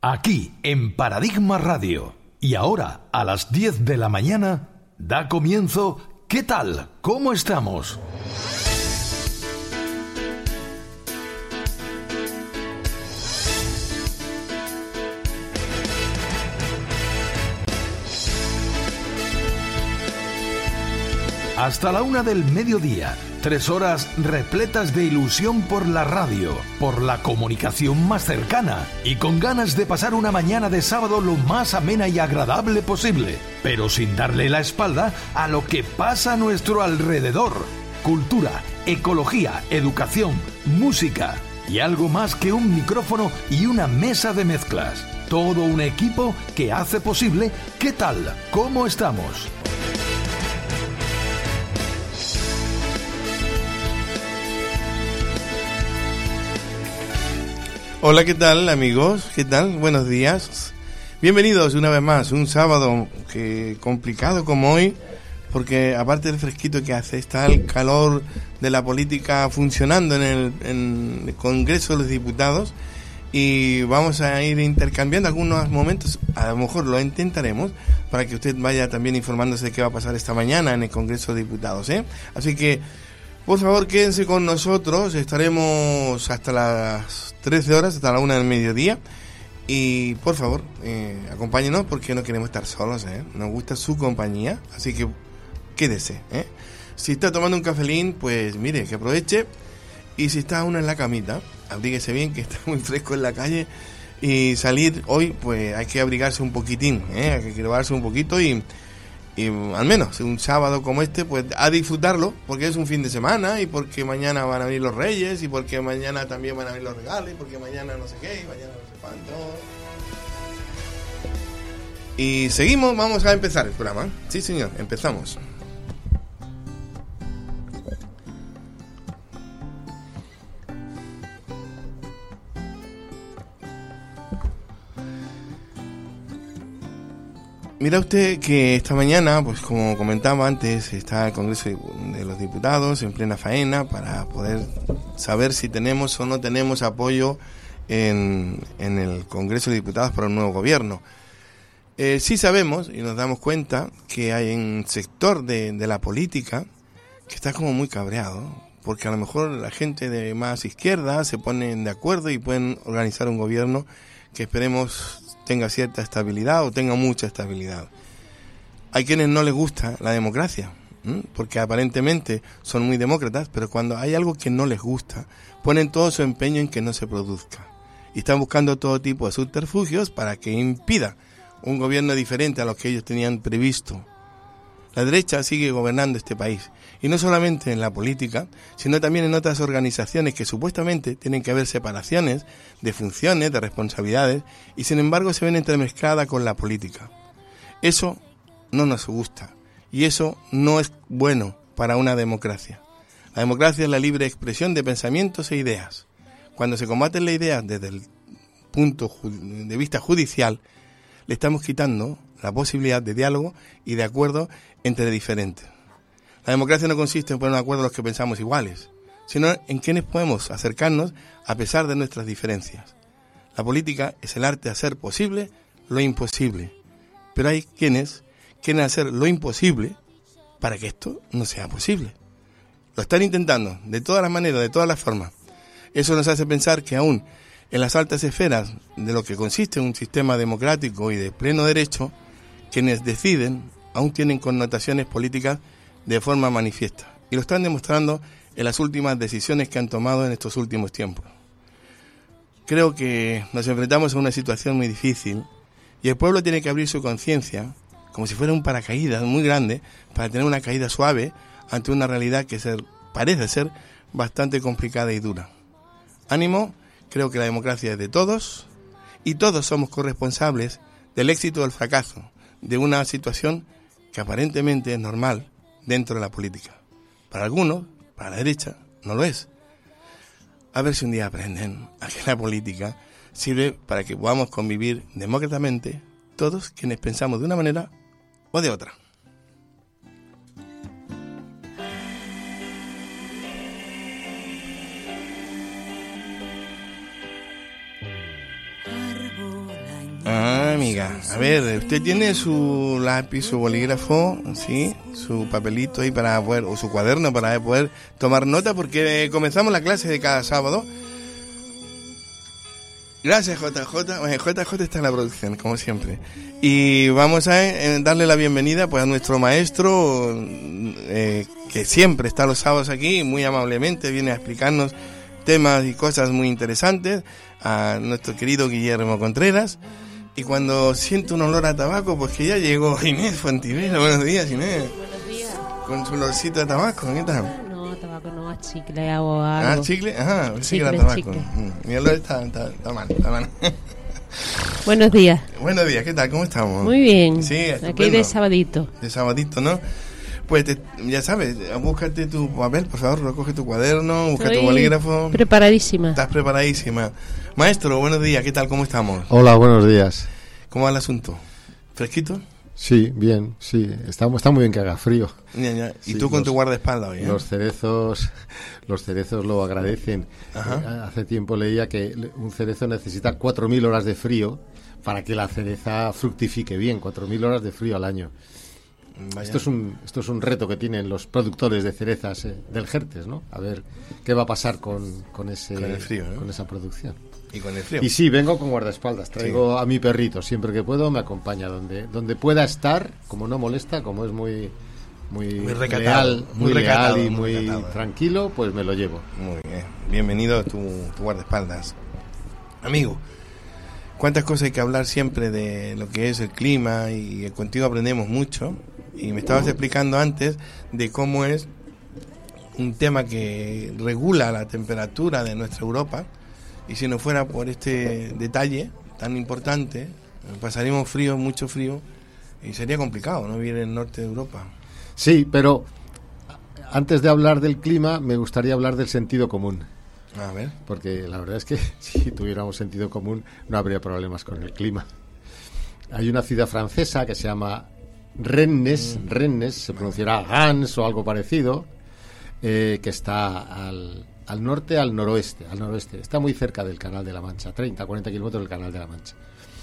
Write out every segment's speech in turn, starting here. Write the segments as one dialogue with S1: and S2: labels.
S1: Aquí, en Paradigma Radio. Y ahora, a las 10 de la mañana, da comienzo ¿Qué tal? ¿Cómo estamos? Hasta la 1 del mediodía, 3 horas repletas de ilusión por la radio, por la comunicación más cercana y con ganas de pasar una mañana de sábado lo más amena y agradable posible, pero sin darle la espalda a lo que pasa a nuestro alrededor. Cultura, ecología, educación, música y algo más que un micrófono y una mesa de mezclas. Todo un equipo que hace posible ¿Qué tal? ¿Cómo estamos?
S2: Hola, ¿qué tal, amigos? ¿Qué tal? Buenos días. Bienvenidos una vez más, un sábado complicado como hoy, porque aparte del fresquito que hace, está el calor de la política funcionando en el Congreso de los Diputados y vamos a ir intercambiando algunos momentos, a lo mejor lo intentaremos, para que usted vaya también informándose de qué va a pasar esta mañana en el Congreso de Diputados, ¿eh? Así que, por favor, quédense con nosotros, estaremos hasta las 13 horas, hasta la 1 del mediodía. Y, por favor, acompáñenos porque no queremos estar solos, ¿eh? Nos gusta su compañía, así que quédese, ¿eh? Si está tomando un cafelín, pues mire, que aproveche. Y si está uno en la camita, abríguese bien, que está muy fresco en la calle. Y salir hoy, pues hay que abrigarse un poquitín, ¿eh? Hay que llevarse un poquito y al menos un sábado como este, pues a disfrutarlo, porque es un fin de semana y porque mañana van a venir los Reyes y porque mañana también van a venir los regalos y porque mañana no sé qué y mañana no sé cuánto. Y seguimos, vamos a empezar el programa. Sí, señor, empezamos. Mira usted que esta mañana, pues como comentaba antes, está el Congreso de los Diputados en plena faena para poder saber si tenemos o no tenemos apoyo en el Congreso de Diputados para un nuevo gobierno. Sí sabemos y nos damos cuenta que hay un sector de la política que está como muy cabreado, porque a lo mejor la gente de más izquierda se ponen de acuerdo y pueden organizar un gobierno que esperemos tenga cierta estabilidad o tenga mucha estabilidad. Hay quienes no les gusta la democracia, porque aparentemente son muy demócratas, pero cuando hay algo que no les gusta, ponen todo su empeño en que no se produzca. Y están buscando todo tipo de subterfugios para que impida un gobierno diferente a lo que ellos tenían previsto. La derecha sigue gobernando este país, y no solamente en la política, sino también en otras organizaciones que supuestamente tienen que haber separaciones de funciones, de responsabilidades, y sin embargo se ven entremezcladas con la política. Eso no nos gusta, y eso no es bueno para una democracia. La democracia es la libre expresión de pensamientos e ideas. Cuando se combaten las ideas desde el punto de vista judicial, le estamos quitando la posibilidad de diálogo y de acuerdo entre diferentes. La democracia no consiste en poner de acuerdo a los que pensamos iguales, sino en quienes podemos acercarnos a pesar de nuestras diferencias. La política es el arte de hacer posible lo imposible, pero hay quienes quieren hacer lo imposible para que esto no sea posible. Lo están intentando de todas las maneras, de todas las formas. Eso nos hace pensar que aún en las altas esferas de lo que consiste un sistema democrático y de pleno derecho, quienes deciden aún tienen connotaciones políticas de forma manifiesta. Y lo están demostrando en las últimas decisiones que han tomado en estos últimos tiempos. Creo que nos enfrentamos a una situación muy difícil y el pueblo tiene que abrir su conciencia como si fuera un paracaídas muy grande para tener una caída suave ante una realidad que parece ser bastante complicada y dura. Ánimo, creo que la democracia es de todos y todos somos corresponsables del éxito o del fracaso de una situación que aparentemente es normal dentro de la política. Para algunos, para la derecha, no lo es. A ver si un día aprenden a que la política sirve para que podamos convivir demócratamente todos quienes pensamos de una manera o de otra.
S3: Arbola
S2: Ah, amiga. A ver, usted tiene su lápiz, su bolígrafo, ¿sí? Su papelito ahí para poder, o su cuaderno para poder tomar nota, porque comenzamos la clase de cada sábado. Gracias, JJ. Bueno, JJ está en la producción, como siempre. Y vamos a darle la bienvenida pues a nuestro maestro, que siempre está los sábados aquí, muy amablemente viene a explicarnos temas y cosas muy interesantes, a nuestro querido Guillermo Contreras. Y cuando siento un olor a tabaco, pues que ya llegó Inés Fontivera. Buenos días, Inés.
S3: Buenos días.
S2: Con su olorcito de tabaco, ¿qué tal?
S3: No, tabaco no, chicle o algo.
S2: Ah, chicle, ajá, sí que era tabaco. Mi olor está mal.
S3: Buenos días.
S2: Buenos días, ¿qué tal? ¿Cómo estamos?
S3: Muy bien.
S2: Sí, estupendo.
S3: Aquí de sabadito.
S2: De sabadito, ¿no? Pues ya sabes, búscate tu papel, por favor, recoge tu cuaderno, busca tu bolígrafo.
S3: Preparadísima.
S2: Estás preparadísima. Maestro, buenos días, ¿qué tal? ¿Cómo estamos?
S4: Hola, buenos días.
S2: ¿Cómo va el asunto? ¿Fresquito?
S4: Sí, bien, sí. Está muy bien que haga frío.
S2: Ya. ¿Y
S4: sí,
S2: tú con tu guardaespaldas hoy?
S4: Los cerezos lo agradecen.
S2: Ajá.
S4: Hace tiempo leía que un cerezo necesita 4.000 horas de frío para que la cereza fructifique bien. 4.000 horas de frío al año. Esto es un reto que tienen los productores de cerezas del Jertes, ¿no? A ver qué va a pasar con el frío, ¿no? Con esa producción.
S2: Y con el frío.
S4: Y sí, vengo con guardaespaldas. Traigo a mi perrito siempre que puedo, me acompaña donde pueda estar, como no molesta, como es muy
S2: recatado,
S4: leal y muy tranquilo, pues me lo llevo.
S2: Muy bien. Bienvenido a tu guardaespaldas. Amigo, cuántas cosas hay que hablar siempre de lo que es el clima, y contigo aprendemos mucho. Y me estabas explicando antes de cómo es un tema que regula la temperatura de nuestra Europa, y si no fuera por este detalle tan importante, pasaríamos frío, mucho frío, y sería complicado no vivir en el norte de Europa.
S4: Sí, pero antes de hablar del clima me gustaría hablar del sentido común.
S2: A ver.
S4: Porque la verdad es que si tuviéramos sentido común no habría problemas con el clima. Hay una ciudad francesa que se llama Rennes, se pronunciará Gans o algo parecido, que está al norte, al noroeste. Está muy cerca del Canal de la Mancha, 30-40 kilómetros del Canal de la Mancha.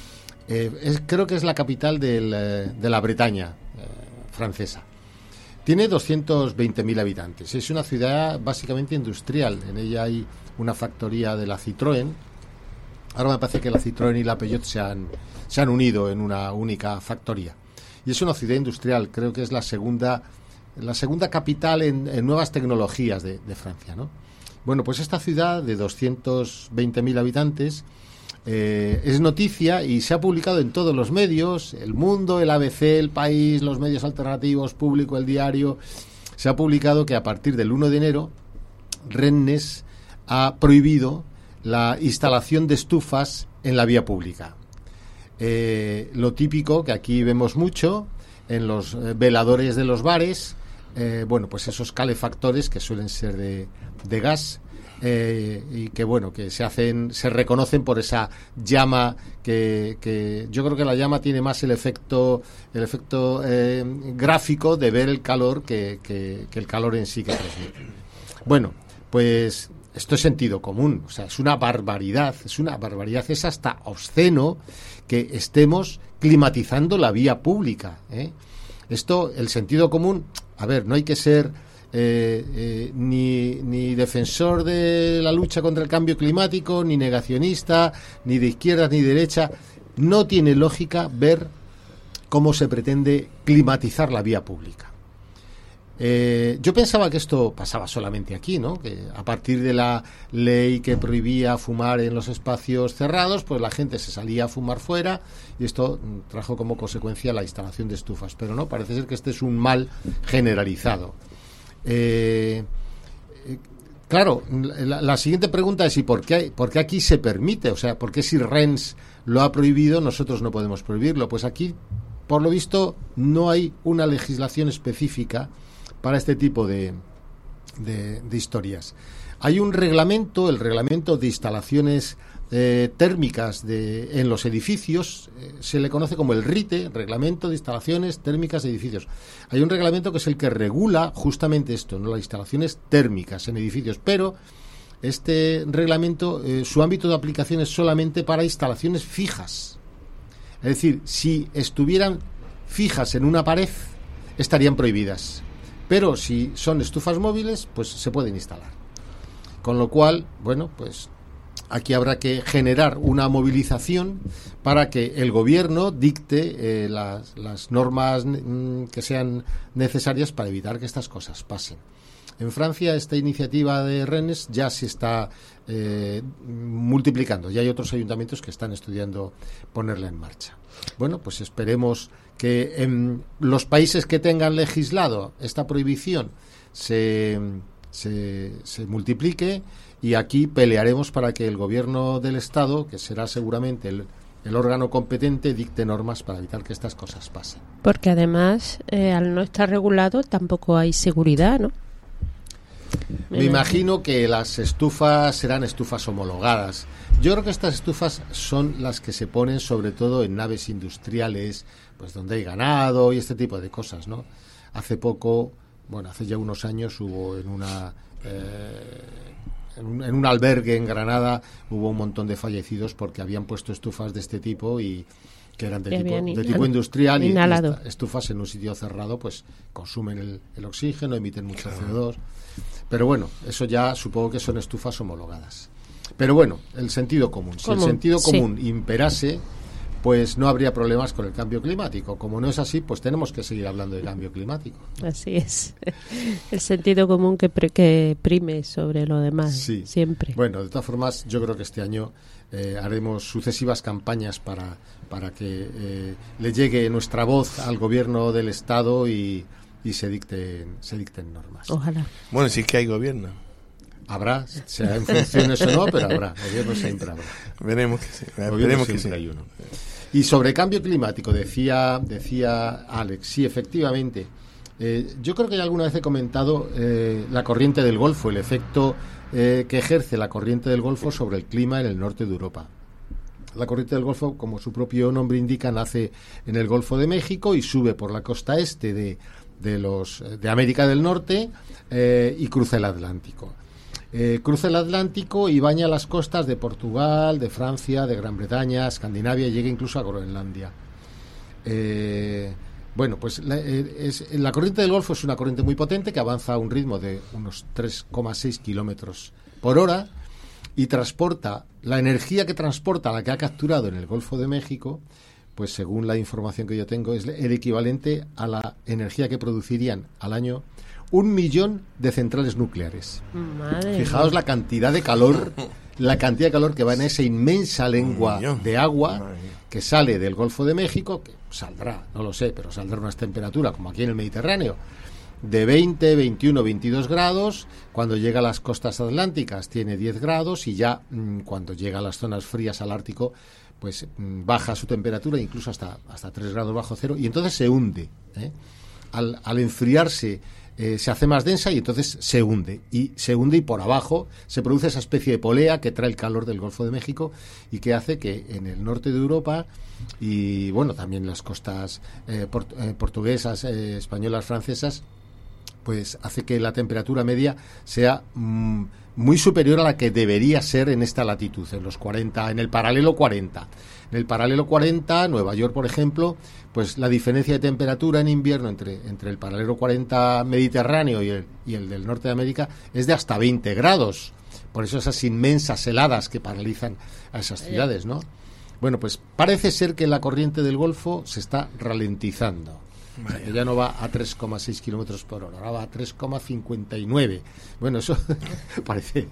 S4: Creo que es la capital de la Bretaña francesa. Tiene 220.000 habitantes. Es una ciudad básicamente industrial. En ella hay una factoría de la Citroën. Ahora me parece que la Citroën y la Peugeot se han unido en una única factoría. Y es una ciudad industrial. Creo que es la segunda capital en nuevas tecnologías de Francia, ¿no? Bueno, pues esta ciudad de 220.000 habitantes es noticia y se ha publicado en todos los medios, El Mundo, el ABC, El País, los medios alternativos, Público, El Diario. Se ha publicado que a partir del 1 de enero Rennes ha prohibido la instalación de estufas en la vía pública. Lo típico que aquí vemos mucho en los veladores de los bares, pues esos calefactores que suelen ser de gas, y que se reconocen por esa llama que yo creo que la llama tiene más el efecto gráfico de ver el calor que el calor en sí que transmite. Bueno, pues esto es sentido común, o sea, es una barbaridad, es hasta obsceno que estemos climatizando la vía pública, Esto, el sentido común, a ver, no hay que ser ni defensor de la lucha contra el cambio climático, ni negacionista, ni de izquierda ni de derecha. No tiene lógica ver cómo se pretende climatizar la vía pública. Yo pensaba que esto pasaba solamente aquí, ¿no? Que a partir de la ley que prohibía fumar en los espacios cerrados, pues la gente se salía a fumar fuera, y esto trajo como consecuencia la instalación de estufas. Pero no, parece ser que este es un mal generalizado. Claro, la siguiente pregunta es: ¿y por qué aquí se permite? O sea, ¿por qué si Rennes lo ha prohibido, nosotros no podemos prohibirlo? Pues aquí, por lo visto, no hay una legislación específica para este tipo de historias. Hay un reglamento, el reglamento de instalaciones térmicas en los edificios, se le conoce como el RITE, Reglamento de Instalaciones Térmicas de Edificios. Hay un reglamento que es el que regula justamente esto, ¿no? Las instalaciones térmicas en edificios, pero este reglamento, su ámbito de aplicación es solamente para instalaciones fijas. Es decir, si estuvieran fijas en una pared, estarían prohibidas. Pero si son estufas móviles, pues se pueden instalar. Con lo cual, bueno, pues aquí habrá que generar una movilización para que el gobierno dicte las normas que sean necesarias para evitar que estas cosas pasen. En Francia esta iniciativa de Rennes ya se está multiplicando. Ya hay otros ayuntamientos que están estudiando ponerla en marcha. Bueno, pues esperemos que en los países que tengan legislado esta prohibición se multiplique, y aquí pelearemos para que el gobierno del Estado, que será seguramente el órgano competente, dicte normas para evitar que estas cosas pasen.
S3: Porque además, al no estar regulado, tampoco hay seguridad, ¿no?
S4: Me imagino que las estufas serán estufas homologadas. Yo creo que estas estufas son las que se ponen sobre todo en naves industriales, pues donde hay ganado y este tipo de cosas, ¿no? Hace poco, bueno, hace ya unos años hubo en un albergue en Granada hubo un montón de fallecidos porque habían puesto estufas de este tipo y que eran de tipo industrial, y estufas en un sitio cerrado pues consumen el oxígeno, emiten mucho CO2. Pero bueno, eso ya supongo que son estufas homologadas. Pero bueno, el sentido común. Si el sentido común imperase, pues no habría problemas con el cambio climático. Como no es así, pues tenemos que seguir hablando de cambio climático.
S3: Así es. El sentido común que prime sobre lo demás,
S4: sí.
S3: Siempre.
S4: Bueno, de todas formas, yo creo que este año haremos sucesivas campañas para que le llegue nuestra voz al gobierno del Estado y se dicten normas.
S3: Ojalá.
S2: Bueno, si es que hay gobierno.
S4: Habrá, sea en funciones o no, pero habrá. Gobierno siempre habrá.
S2: Veremos que sí.
S4: Veremos que sí. Hay uno. Y sobre cambio climático, decía Alex, sí, efectivamente. Yo creo que ya alguna vez he comentado la corriente del Golfo, el efecto que ejerce la corriente del Golfo sobre el clima en el norte de Europa. La corriente del Golfo, como su propio nombre indica, nace en el Golfo de México y sube por la costa este de América del Norte y cruza el Atlántico. Cruza el Atlántico y baña las costas de Portugal, de Francia, de Gran Bretaña, Escandinavia, y llega incluso a Groenlandia. Bueno, pues la corriente del Golfo es una corriente muy potente que avanza a un ritmo de unos 3,6 kilómetros por hora y transporta la energía que transporta, la que ha capturado en el Golfo de México, pues según la información que yo tengo, es el equivalente a la energía que producirían al año 1 millón de centrales nucleares.
S3: Madre
S4: Fijaos
S3: mía.
S4: la cantidad de calor que va en esa inmensa lengua de agua que sale del Golfo de México, que saldrá, no lo sé, pero saldrá unas temperaturas como aquí en el Mediterráneo, de 20, 21, 22 grados. Cuando llega a las costas atlánticas tiene 10 grados y ya cuando llega a las zonas frías al Ártico pues baja su temperatura incluso hasta 3 grados bajo cero, y entonces se hunde. Al enfriarse se hace más densa y entonces se hunde y por abajo se produce esa especie de polea que trae el calor del Golfo de México y que hace que en el norte de Europa y bueno, también las costas portuguesas, españolas, francesas, pues hace que la temperatura media sea muy superior a la que debería ser en esta latitud, en el paralelo 40. En el paralelo 40, Nueva York, por ejemplo, pues la diferencia de temperatura en invierno entre el paralelo 40 mediterráneo y el del norte de América es de hasta 20 grados. Por eso esas inmensas heladas que paralizan a esas ciudades, ¿no? Bueno, pues parece ser que la corriente del Golfo se está ralentizando. Que ya no va a 3,6 kilómetros por hora, ahora va a 3,59. Bueno, eso parece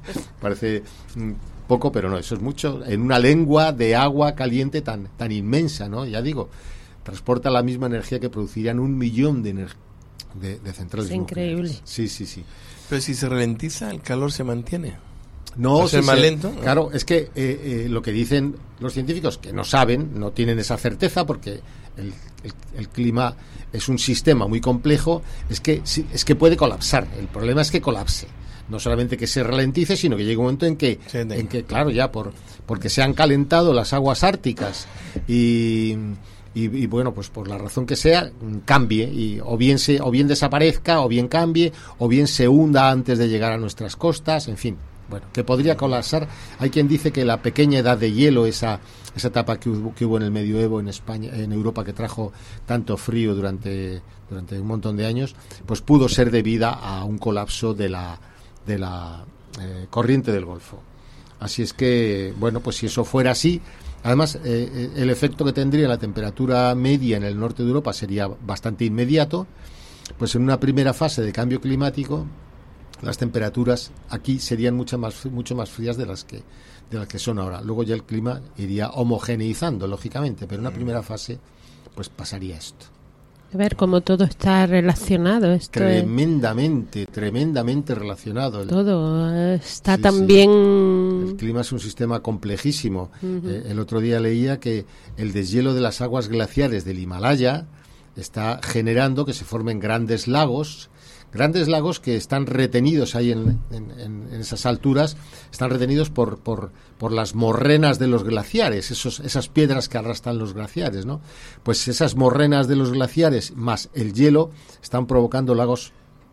S4: poco, pero no, eso es mucho. En una lengua de agua caliente tan inmensa, ¿no? Ya digo, transporta la misma energía que producirían 1 millón de centrales nucleares.
S3: Increíble.
S4: Sí.
S2: Pero si se ralentiza, el calor se mantiene.
S4: No,
S2: ¿Va a ser más lento?
S4: Claro, es que lo que dicen los científicos, que no saben, no tienen esa certeza, porque el clima es un sistema muy complejo, es que puede colapsar. El problema es que colapse. No solamente que se ralentice, sino que llegue un momento en que claro, ya porque se han calentado las aguas árticas y bueno, pues por la razón que sea, cambie, y o bien desaparezca, o bien cambie, o bien se hunda antes de llegar a nuestras costas, en fin. Bueno, que podría colapsar. Hay quien dice que la pequeña edad de hielo, esa etapa que hubo en el medioevo en España, en Europa, que trajo tanto frío durante un montón de años, pues pudo ser debida a un colapso de la corriente del Golfo. Así es que, bueno, pues si eso fuera así, además el efecto que tendría la temperatura media en el norte de Europa sería bastante inmediato. Pues en una primera fase de cambio climático, las temperaturas aquí serían mucho más frías de las que son ahora. Luego ya el clima iría homogeneizando, lógicamente, pero en una primera fase pues pasaría esto.
S3: A ver cómo todo está relacionado. Esto
S4: tremendamente relacionado.
S3: Todo está
S4: sí,
S3: también...
S4: Sí. El clima es un sistema complejísimo. El otro día leía que el deshielo de las aguas glaciares del Himalaya está generando que se formen grandes lagos que están retenidos ahí en esas alturas, están retenidos por las morrenas de los glaciares, esas piedras que arrastran los glaciares, ¿no? Pues esas morrenas de los glaciares más el hielo están provocando lagos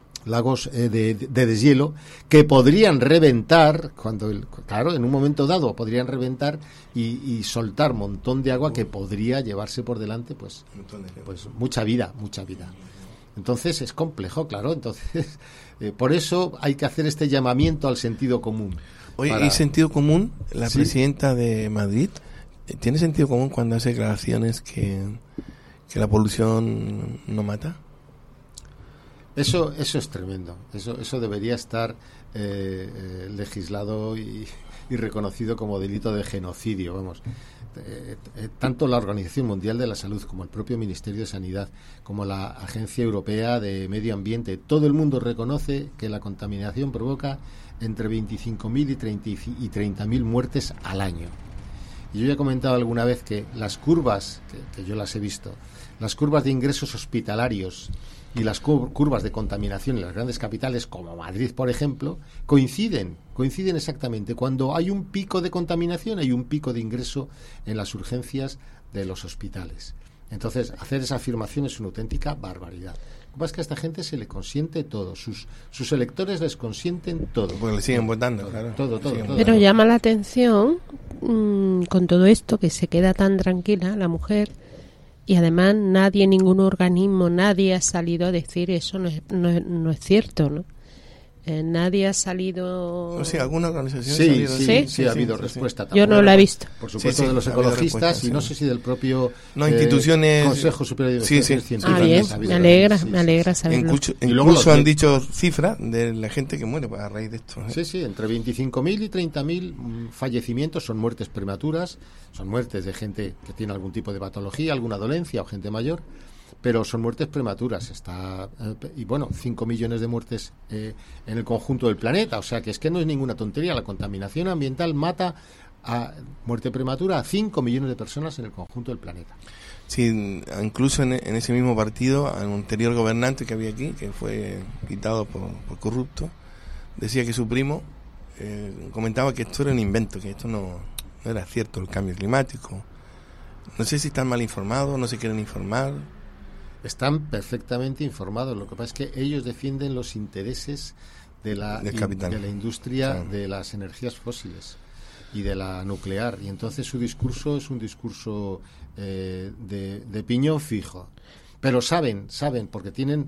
S4: de deshielo que podrían reventar claro, en un momento dado podrían reventar y soltar un montón de agua que podría llevarse por delante pues mucha vida. Entonces es complejo, claro. Entonces por eso hay que hacer este llamamiento al sentido común.
S2: Oye, ¿y sentido común? La presidenta de Madrid ¿tiene sentido común cuando hace declaraciones que la polución no mata?
S4: Eso es tremendo. Eso debería estar legislado y reconocido como delito de genocidio. Vamos. Tanto la Organización Mundial de la Salud como el propio Ministerio de Sanidad como la Agencia Europea de Medio Ambiente, todo el mundo reconoce que la contaminación provoca entre 25.000 y 30.000 muertes al año. Y yo ya he comentado alguna vez que las curvas, que yo las he visto, las curvas de ingresos hospitalarios y las curvas de contaminación en las grandes capitales, como Madrid, por ejemplo, coinciden exactamente. Cuando hay un pico de contaminación, hay un pico de ingreso en las urgencias de los hospitales. Entonces, hacer esa afirmación es una auténtica barbaridad. Lo que pasa es que a esta gente se le consiente todo, sus electores les consienten todo.
S2: Porque le siguen votando, claro.
S4: Todo.
S3: Pero llama la atención con todo esto que se queda tan tranquila la mujer. Y además ningún organismo, nadie ha salido a decir eso no es cierto, ¿no? Nadie ha salido...
S2: O sea, ¿alguna organización?
S4: Sí, ha habido respuesta.
S3: Yo no la he visto.
S4: Por supuesto, de los ecologistas y no sé si del propio
S2: instituciones...
S4: Consejo Superior de Investigaciones Científicas.
S3: Bien, me alegra saberlo.
S2: Incluso han dicho cifras de la gente que muere a raíz de esto.
S4: Sí, entre 25.000 y 30.000 fallecimientos son muertes prematuras, son muertes de gente que tiene algún tipo de patología, alguna dolencia o gente mayor, pero son muertes prematuras. Y bueno, 5 millones de muertes en el conjunto del planeta, o sea que es que no es ninguna tontería. La contaminación ambiental mata a muerte prematura a 5 millones de personas en el conjunto del planeta.
S2: Sí, incluso en ese mismo partido, al anterior gobernante que había aquí, que fue quitado por corrupto, decía que su primo comentaba que esto era un invento, que esto no era cierto, el cambio climático. No sé si están mal informados, no se quieren informar.
S4: Están perfectamente informados. Lo que pasa es que ellos defienden los intereses de la industria de las energías fósiles y de la nuclear. Y entonces su discurso es un discurso de piñón fijo. Pero saben, porque tienen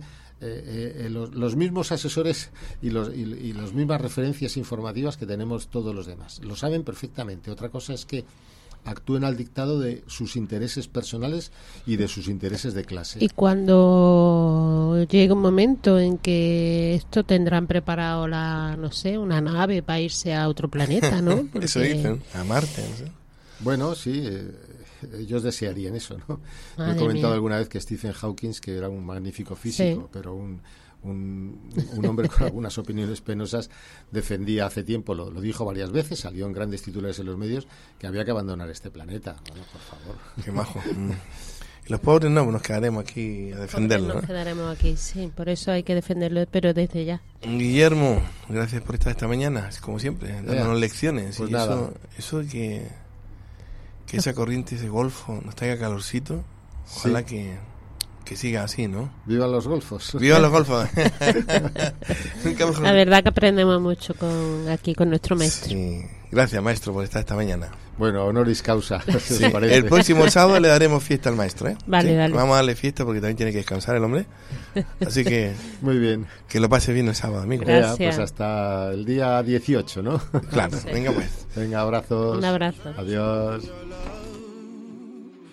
S4: los mismos asesores y las mismas referencias informativas que tenemos todos los demás. Lo saben perfectamente. Otra cosa es que actúen al dictado de sus intereses personales y de sus intereses de clase.
S3: Y cuando llegue un momento en que esto tendrán preparado una nave para irse a otro planeta, ¿no? Porque...
S2: Eso dicen, a Marte, no sé.
S4: Bueno, sí, ellos desearían eso, ¿no? Yo he comentado alguna vez que Stephen Hawking, que era un magnífico físico, pero un hombre con algunas opiniones penosas, defendía hace tiempo, lo dijo varias veces, salió en grandes titulares en los medios, que había que abandonar este planeta. Bueno, por favor.
S2: Qué majo. Y los pobres no, nos quedaremos aquí a defenderlo.
S3: Nos quedaremos aquí, sí, por eso hay que defenderlo, pero desde ya.
S2: Guillermo, gracias por estar esta mañana, como siempre, dándonos lecciones.
S4: Pues
S2: y eso de que esa corriente, ese golfo, nos traiga calorcito, ojalá que que siga así, ¿no?
S4: ¡Vivan los golfos!
S2: ¡Vivan los golfos! Nunca mejor.
S3: La verdad que aprendemos mucho aquí con nuestro maestro.
S2: Sí. Gracias, maestro, por estar esta mañana.
S4: Bueno, honoris causa, si
S2: Sí.
S4: os parece.
S2: El próximo sábado le daremos fiesta al maestro, ¿eh?
S3: Vale,
S2: Sí,
S3: vale.
S2: Vamos a darle fiesta porque también tiene que descansar el hombre. Así que
S4: Muy bien.
S2: que lo pase bien el sábado, amigo.
S3: Gracias.
S4: Pues hasta el día 18, ¿no?
S2: Claro, venga pues.
S4: Venga, abrazos.
S3: Un abrazo.
S4: Adiós.